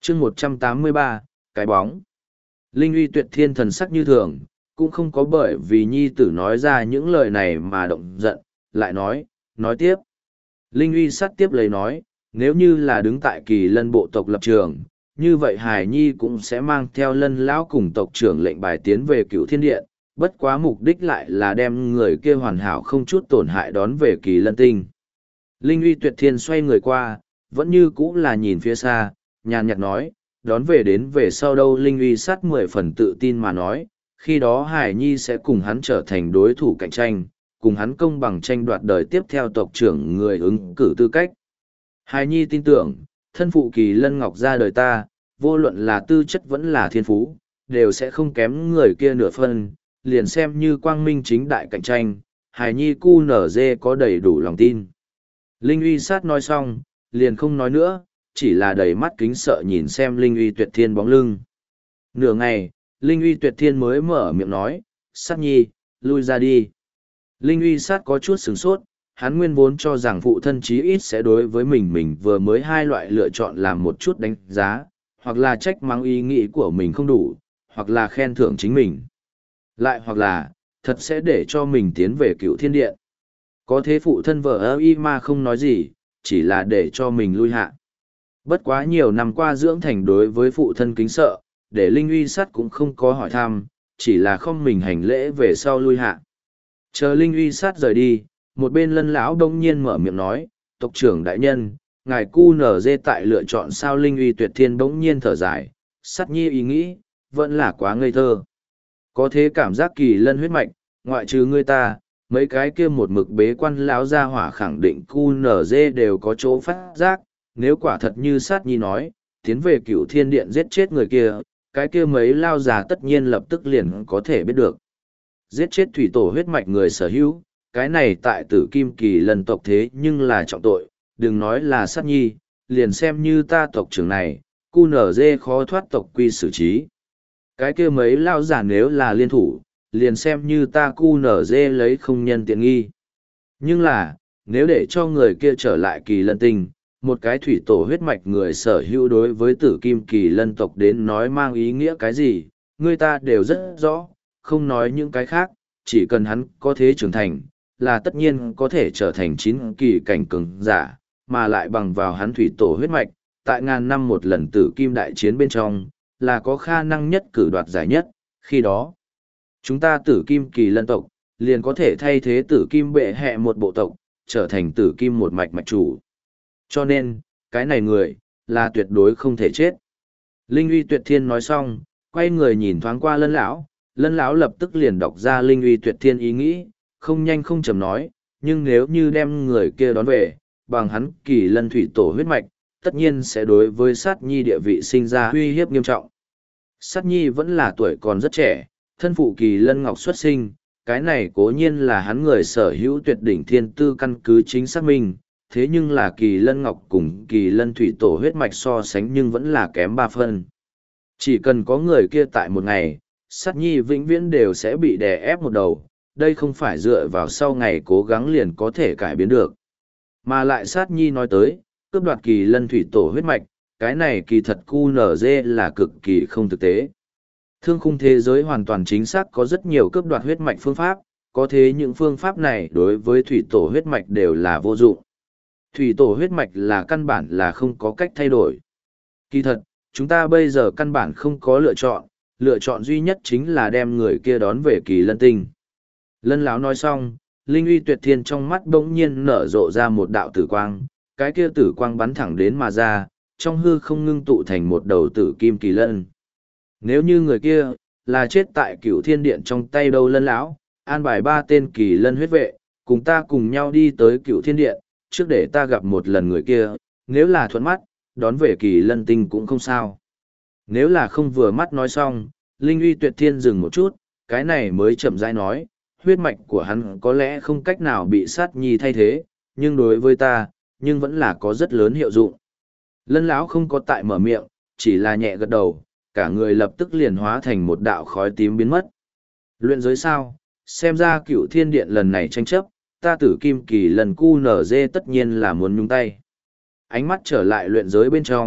chương 183, cái bóng. Linh uy tuyệt thiên thần sắc như thường, cũng không có bởi vì nhi tử nói ra những lời này mà động giận, lại nói tiếp. Linh uy sát tiếp lấy nói, nếu như là đứng tại kỳ lân bộ tộc lập trường, như vậy Hải Nhi cũng sẽ mang theo lân lão cùng tộc trưởng lệnh bài tiến về cựu thiên điện, bất quá mục đích lại là đem người kia hoàn hảo không chút tổn hại đón về kỳ lân tinh. Linh uy tuyệt thiên xoay người qua, vẫn như cũ là nhìn phía xa, nhàn nhạt nói, đón về đến về sau đâu Linh uy sát 10 phần tự tin mà nói, khi đó Hải Nhi sẽ cùng hắn trở thành đối thủ cạnh tranh, cùng hắn công bằng tranh đoạt đời tiếp theo tộc trưởng người ứng cử tư cách. Hải Nhi tin tưởng, thân phụ kỳ lân ngọc ra đời ta, vô luận là tư chất vẫn là thiên phú, đều sẽ không kém người kia nửa phân, liền xem như quang minh chính đại cạnh tranh, Hải Nhi cu nở dê có đầy đủ lòng tin. Linh uy sát nói xong, liền không nói nữa, chỉ là đầy mắt kính sợ nhìn xem Linh uy tuyệt thiên bóng lưng. Nửa ngày, Linh uy tuyệt thiên mới mở miệng nói, sát nhi, lui ra đi. Linh uy sát có chút sửng sốt, hắn nguyên vốn cho rằng phụ thân chí ít sẽ đối với mình vừa mới hai loại lựa chọn làm một chút đánh giá, hoặc là trách mắng ý nghĩ của mình không đủ, hoặc là khen thưởng chính mình. Lại hoặc là, thật sẽ để cho mình tiến về cựu thiên điện. Có thế phụ thân vợ ơ y mà không nói gì, chỉ là để cho mình lui hạ. Bất quá nhiều năm qua dưỡng thành đối với phụ thân kính sợ, để Linh uy sát cũng không có hỏi thăm, chỉ là không mình hành lễ về sau lui hạ. Chờ Linh uy sát rời đi, một bên lân lão đông nhiên mở miệng nói, tộc trưởng đại nhân, ngài cu nở dê tại lựa chọn sao Linh uy tuyệt thiên bỗng nhiên thở dài, sát nhi ý nghĩ, vẫn là quá ngây thơ. Có thế cảm giác kỳ lân huyết mạch, ngoại trừ ngươi ta, mấy cái kia một mực bế quan lão gia hỏa khẳng định cu nở dê đều có chỗ phát giác, nếu quả thật như sát nhi nói, tiến về cựu thiên điện giết chết người kia, cái kia mấy lao già tất nhiên lập tức liền có thể biết được. Giết chết thủy tổ huyết mạch người sở hữu, cái này tại tử kim kỳ lần tộc thế nhưng là trọng tội, đừng nói là sát nhi, liền xem như ta tộc trưởng này, cu nở dê khó thoát tộc quy xử trí. Cái kia mấy lao già nếu là liên thủ, liền xem như ta cu nở dê lấy không nhân tiện nghi. Nhưng là, nếu để cho người kia trở lại kỳ lân tinh, một cái thủy tổ huyết mạch người sở hữu đối với tử kim kỳ lân tộc đến nói mang ý nghĩa cái gì, người ta đều rất rõ, không nói những cái khác, chỉ cần hắn có thế trưởng thành, là tất nhiên có thể trở thành 9 kỳ cảnh cường giả, mà lại bằng vào hắn thủy tổ huyết mạch, tại ngàn năm một lần tử kim đại chiến bên trong, là có khả năng nhất cử đoạt giải nhất, khi đó, chúng ta tử kim kỳ lân tộc, liền có thể thay thế tử kim bệ hệ một bộ tộc, trở thành tử kim một mạch mạch chủ. Cho nên, cái này người, là tuyệt đối không thể chết. Linh uy tuyệt thiên nói xong, quay người nhìn thoáng qua lân lão lập tức liền đọc ra Linh uy tuyệt thiên ý nghĩ, không nhanh không chậm nói, nhưng nếu như đem người kia đón về, bằng hắn kỳ lân thủy tổ huyết mạch, tất nhiên sẽ đối với sát nhi địa vị sinh ra uy hiếp nghiêm trọng. Sát nhi vẫn là tuổi còn rất trẻ, thân phụ kỳ lân ngọc xuất sinh, cái này cố nhiên là hắn người sở hữu tuyệt đỉnh thiên tư căn cứ chính xác minh, thế nhưng là kỳ lân ngọc cùng kỳ lân thủy tổ huyết mạch so sánh nhưng vẫn là kém 3 phân. Chỉ cần có người kia tại một ngày, sát nhi vĩnh viễn đều sẽ bị đè ép một đầu, đây không phải dựa vào sau ngày cố gắng liền có thể cải biến được. Mà lại sát nhi nói tới, cướp đoạt kỳ lân thủy tổ huyết mạch, cái này kỳ thật cu nở dê là cực kỳ không thực tế. Thương khung thế giới hoàn toàn chính xác có rất nhiều cướp đoạt huyết mạch phương pháp, có thế những phương pháp này đối với thủy tổ huyết mạch đều là vô dụng. Thủy tổ huyết mạch là căn bản là không có cách thay đổi. Kỳ thật, chúng ta bây giờ căn bản không có lựa chọn duy nhất chính là đem người kia đón về kỳ lân tinh. Lân lão nói xong, Linh uy tuyệt thiên trong mắt bỗng nhiên nở rộ ra một đạo tử quang, cái kia tử quang bắn thẳng đến mà ra, trong hư không ngưng tụ thành một đầu tử kim kỳ lân. Nếu như người kia là chết tại cửu thiên điện trong tay đâu lân lão, an bài 3 tên kỳ lân huyết vệ, cùng ta cùng nhau đi tới cửu thiên điện, trước để ta gặp một lần người kia, nếu là thuận mắt, đón về kỳ lân tinh cũng không sao. Nếu là không vừa mắt nói xong, Linh uy tuyệt thiên dừng một chút, cái này mới chậm rãi nói, huyết mạch của hắn có lẽ không cách nào bị sát nhi thay thế, nhưng đối với ta, nhưng vẫn là có rất lớn hiệu dụng. Lân lão không có tại mở miệng, chỉ là nhẹ gật đầu, cả người lập tức liền hóa thành một đạo khói tím biến mất. Luyện giới sao, xem ra cựu thiên điện lần này tranh chấp, ta tử kim kỳ lần cu nở dê tất nhiên là muốn nhúng tay. Ánh mắt trở lại luyện giới bên trong,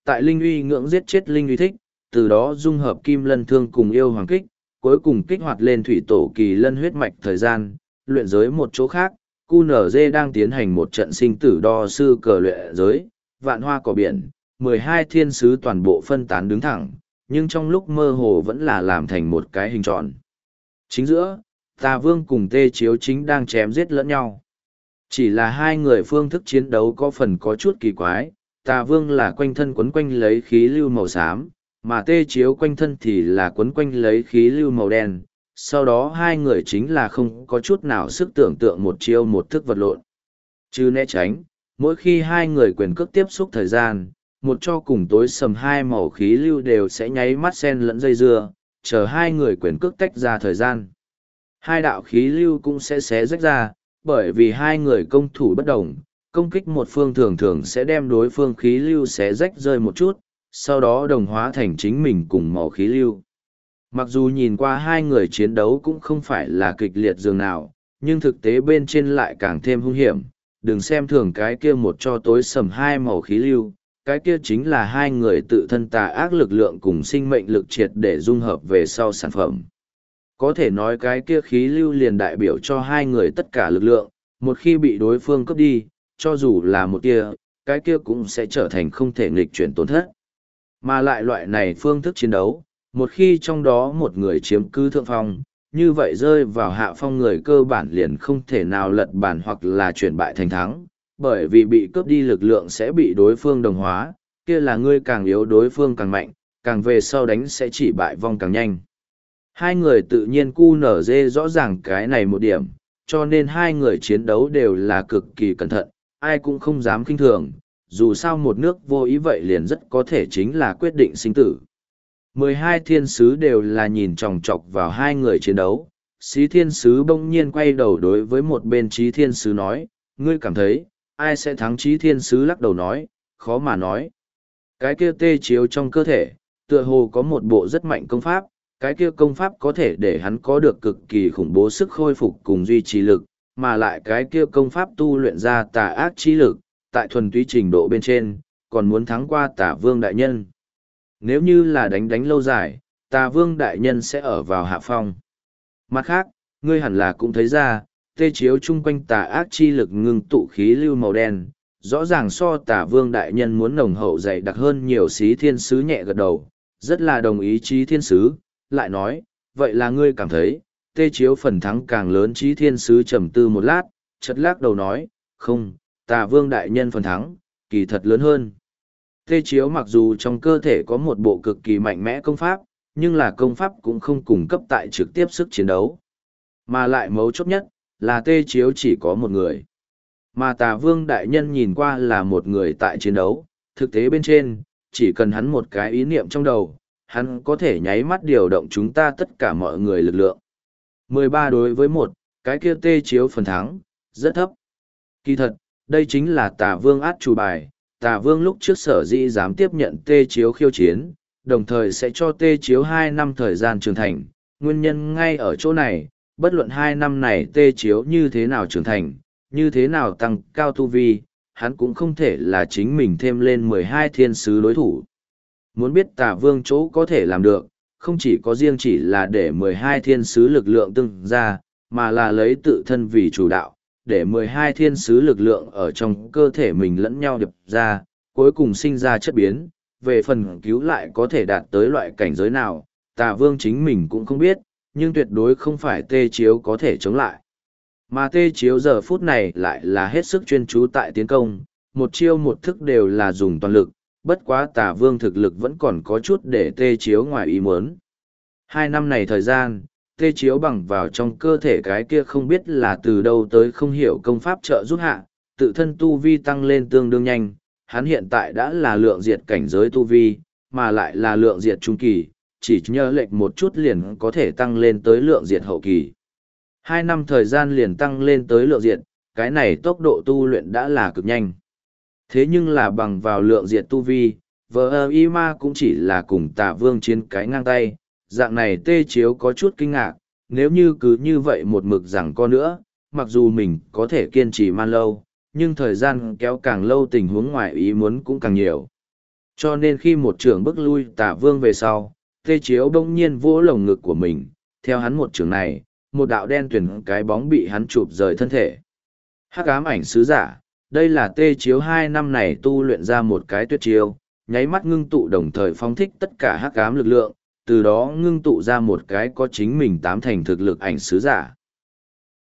tại Linh Uy ngưỡng giết chết Linh Uy thích, từ đó dung hợp kim lân thương cùng yêu hoàng kích, cuối cùng kích hoạt lên thủy tổ kỳ lân huyết mạch thời gian, luyện giới một chỗ khác, QNZ đang tiến hành một trận sinh tử đo sư cờ luyện giới, vạn hoa cỏ biển, 12 thiên sứ toàn bộ phân tán đứng thẳng, nhưng trong lúc mơ hồ vẫn là làm thành một cái hình tròn. Chính giữa, Tà Vương cùng Tê Chiếu chính đang chém giết lẫn nhau. Chỉ là hai người phương thức chiến đấu có phần có chút kỳ quái, Tà Vương là quanh thân quấn quanh lấy khí lưu màu xám, mà Tê Chiếu quanh thân thì là quấn quanh lấy khí lưu màu đen. Sau đó hai người chính là không có chút nào sức tưởng tượng một chiêu một thức vật lộn. Chứ né tránh, mỗi khi hai người quyền cước tiếp xúc thời gian, một cho cùng tối sầm hai màu khí lưu đều sẽ nháy mắt sen lẫn dây dưa, chờ hai người quyền cước tách ra thời gian. Hai đạo khí lưu cũng sẽ xé rách ra, bởi vì hai người công thủ bất đồng, công kích một phương thường thường sẽ đem đối phương khí lưu xé rách rơi một chút, sau đó đồng hóa thành chính mình cùng màu khí lưu. Mặc dù nhìn qua hai người chiến đấu cũng không phải là kịch liệt dường nào, nhưng thực tế bên trên lại càng thêm hung hiểm. Đừng xem thường cái kia một cho tối sầm hai màu khí lưu, cái kia chính là hai người tự thân tà ác lực lượng cùng sinh mệnh lực triệt để dung hợp về sau sản phẩm. Có thể nói cái kia khí lưu liền đại biểu cho hai người tất cả lực lượng, một khi bị đối phương cướp đi, cho dù là một tia, cái kia cũng sẽ trở thành không thể nghịch chuyển tổn thất. Mà lại loại này phương thức chiến đấu, một khi trong đó một người chiếm cứ thượng phong, như vậy rơi vào hạ phong người cơ bản liền không thể nào lật bản hoặc là chuyển bại thành thắng, bởi vì bị cướp đi lực lượng sẽ bị đối phương đồng hóa, kia là ngươi càng yếu đối phương càng mạnh, càng về sau đánh sẽ chỉ bại vong càng nhanh. Hai người tự nhiên QNZ rõ ràng cái này một điểm, cho nên hai người chiến đấu đều là cực kỳ cẩn thận, ai cũng không dám kinh thường, dù sao một nước vô ý vậy liền rất có thể chính là quyết định sinh tử. 12 thiên sứ đều là nhìn chòng chọc vào hai người chiến đấu. Xí thiên sứ bỗng nhiên quay đầu đối với một bên trí thiên sứ nói, ngươi cảm thấy, ai sẽ thắng trí thiên sứ lắc đầu nói, khó mà nói. Cái kia Tê Chiếu trong cơ thể, tựa hồ có một bộ rất mạnh công pháp, cái kia công pháp có thể để hắn có được cực kỳ khủng bố sức khôi phục cùng duy trì lực, mà lại cái kia công pháp tu luyện ra tà ác trí lực, tại thuần túy trình độ bên trên, còn muốn thắng qua Tả Vương đại nhân. Nếu như là đánh lâu dài, Tà Vương đại nhân sẽ ở vào hạ phong. Mặt khác, ngươi hẳn là cũng thấy ra, Tê Chiếu chung quanh tà ác chi lực ngưng tụ khí lưu màu đen, rõ ràng so Tà Vương đại nhân muốn nồng hậu dày đặc hơn nhiều. Xí thiên sứ nhẹ gật đầu, rất là đồng ý trí thiên sứ, lại nói, vậy là ngươi cảm thấy, Tê Chiếu phần thắng càng lớn. Trí thiên sứ trầm tư một lát, chợt lắc đầu nói, không, Tà Vương đại nhân phần thắng, kỳ thật lớn hơn. Tê Chiếu mặc dù trong cơ thể có một bộ cực kỳ mạnh mẽ công pháp, nhưng là công pháp cũng không cung cấp tại trực tiếp sức chiến đấu. Mà lại mấu chốt nhất, là Tê Chiếu chỉ có một người. Mà Tà Vương đại nhân nhìn qua là một người tại chiến đấu, thực tế bên trên, chỉ cần hắn một cái ý niệm trong đầu, hắn có thể nháy mắt điều động chúng ta tất cả mọi người lực lượng. 13 đối với 1, cái kia Tê Chiếu phần thắng, rất thấp. Kỳ thật, đây chính là Tà Vương át chủ bài. Tà Vương lúc trước sở dĩ dám tiếp nhận Tê Chiếu khiêu chiến, đồng thời sẽ cho Tê Chiếu 2 năm thời gian trưởng thành. Nguyên nhân ngay ở chỗ này, bất luận 2 năm này Tê Chiếu như thế nào trưởng thành, như thế nào tăng cao tu vi, hắn cũng không thể là chính mình thêm lên 12 thiên sứ đối thủ. Muốn biết Tà Vương chỗ có thể làm được, không chỉ có riêng chỉ là để 12 thiên sứ lực lượng tương ra, mà là lấy tự thân vì chủ đạo, để 12 thiên sứ lực lượng ở trong cơ thể mình lẫn nhau điệp ra, cuối cùng sinh ra chất biến, về phần cứu lại có thể đạt tới loại cảnh giới nào, Tà Vương chính mình cũng không biết, nhưng tuyệt đối không phải Tê Chiếu có thể chống lại. Mà Tê Chiếu giờ phút này lại là hết sức chuyên chú tại tiến công, một chiêu một thức đều là dùng toàn lực, bất quá Tà Vương thực lực vẫn còn có chút để Tê Chiếu ngoài ý muốn. 2 năm này thời gian, Tê Chiếu bằng vào trong cơ thể cái kia không biết là từ đâu tới không hiểu công pháp trợ giúp hạ, tự thân tu vi tăng lên tương đương nhanh, hắn hiện tại đã là lượng diệt cảnh giới tu vi, mà lại là lượng diệt trung kỳ, chỉ nhờ lệch một chút liền có thể tăng lên tới lượng diệt hậu kỳ. 2 năm thời gian liền tăng lên tới lượng diệt, cái này tốc độ tu luyện đã là cực nhanh. Thế nhưng là bằng vào lượng diệt tu vi, Vima cũng chỉ là cùng Tà Vương chiến cái ngang tay, dạng này Tê Chiếu có chút kinh ngạc, nếu như cứ như vậy một mực rằng có nữa, mặc dù mình có thể kiên trì man lâu, nhưng thời gian kéo càng lâu tình huống ngoài ý muốn cũng càng nhiều. Cho nên khi một trưởng bức lui Tả Vương về sau, Tê Chiếu bỗng nhiên vỗ lồng ngực của mình, theo hắn một trường này, một đạo đen tuyển cái bóng bị hắn chụp rời thân thể. Hắc ám ảnh sứ giả, đây là Tê Chiếu 2 năm này tu luyện ra một cái tuyệt chiêu, nháy mắt ngưng tụ đồng thời phóng thích tất cả hắc ám lực lượng, từ đó ngưng tụ ra một cái có chính mình tám thành thực lực ảnh sứ giả.